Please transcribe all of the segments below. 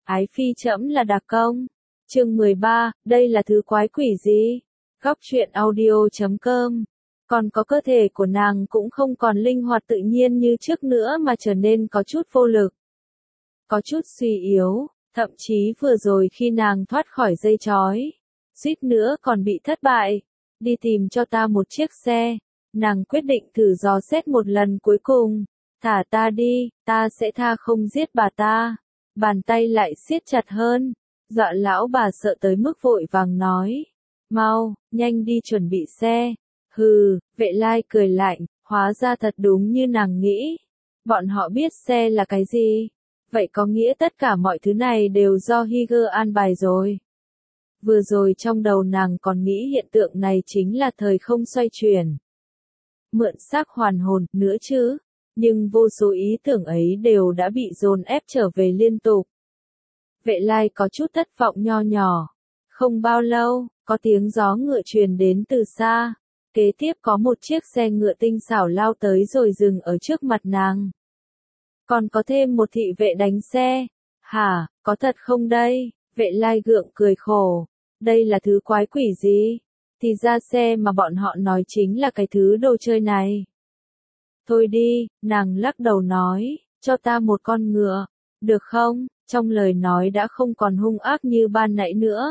Ái phi trẫm là đặc công. Chương 13, đây là thứ quái quỷ gì? Góc truyện audio.com. Còn có cơ thể của nàng cũng không còn linh hoạt tự nhiên như trước nữa mà trở nên có chút vô lực. Có chút suy yếu, thậm chí vừa rồi khi nàng thoát khỏi dây trói, suýt nữa còn bị thất bại. Đi tìm cho ta một chiếc xe. Nàng quyết định thử dò xét một lần cuối cùng. Thả ta đi, ta sẽ tha không giết bà ta. Bàn tay lại siết chặt hơn. Dọa lão bà sợ tới mức vội vàng nói. Mau, nhanh đi chuẩn bị xe. Hừ, Vệ Lai cười lạnh, hóa ra thật đúng như nàng nghĩ. Bọn họ biết xe là cái gì. Vậy có nghĩa tất cả mọi thứ này đều do Higer an bài rồi. Vừa rồi trong đầu nàng còn nghĩ hiện tượng này chính là thời không xoay chuyển. Mượn xác hoàn hồn nữa chứ. Nhưng vô số ý tưởng ấy đều đã bị dồn ép trở về liên tục. Vệ Lai có chút thất vọng nho nhỏ. Không bao lâu, có tiếng gió ngựa truyền đến từ xa. Kế tiếp có một chiếc xe ngựa tinh xảo lao tới rồi dừng ở trước mặt nàng. Còn có thêm một thị vệ đánh xe. Hả, có thật không đây? Vệ Lai gượng cười khổ. Đây là thứ quái quỷ gì? Thì ra xe mà bọn họ nói chính là cái thứ đồ chơi này. Thôi đi, nàng lắc đầu nói, cho ta một con ngựa, được không? Trong lời nói đã không còn hung ác như ban nãy nữa.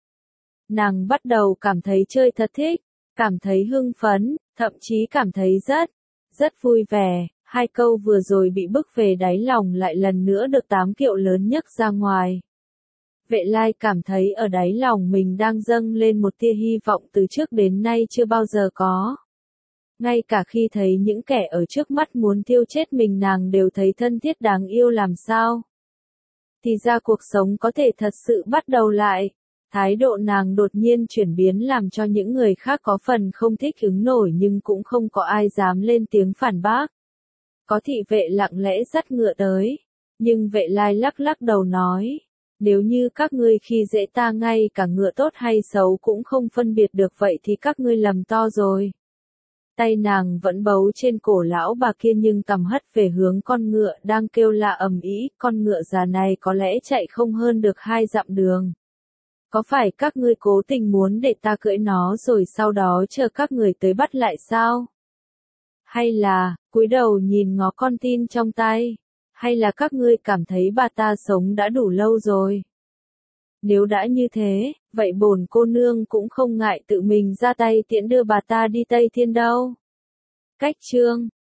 Nàng bắt đầu cảm thấy chơi thật thích, cảm thấy hưng phấn, thậm chí cảm thấy rất vui vẻ. Hai câu vừa rồi bị bức về đáy lòng lại lần nữa được 8 kiệu lớn nhấc ra ngoài. Vệ Lai cảm thấy ở đáy lòng mình đang dâng lên một tia hy vọng từ trước đến nay chưa bao giờ có. Ngay cả khi thấy những kẻ ở trước mắt muốn tiêu chết mình nàng đều thấy thân thiết đáng yêu làm sao. Thì ra cuộc sống có thể thật sự bắt đầu lại. Thái độ nàng đột nhiên chuyển biến làm cho những người khác có phần không thích ứng nổi nhưng cũng không có ai dám lên tiếng phản bác. Có thị vệ lặng lẽ dắt ngựa tới. Nhưng Vệ Lai lắc đầu nói. Nếu như các ngươi khi dễ ta ngay cả ngựa tốt hay xấu cũng không phân biệt được vậy thì các ngươi lầm to rồi. Tay nàng vẫn bấu trên cổ lão bà kia nhưng cầm hất về hướng con ngựa đang kêu la ầm ĩ. Con ngựa già này có lẽ chạy không hơn được 2 dặm đường. Có phải các ngươi cố tình muốn để ta cưỡi nó rồi sau đó chờ các người tới bắt lại sao? Hay là, cúi đầu nhìn ngó con tin trong tay? Hay là các ngươi cảm thấy bà ta sống đã đủ lâu rồi? Nếu đã như thế, vậy bổn cô nương cũng không ngại tự mình ra tay tiễn đưa bà ta đi Tây Thiên đâu. Cách chương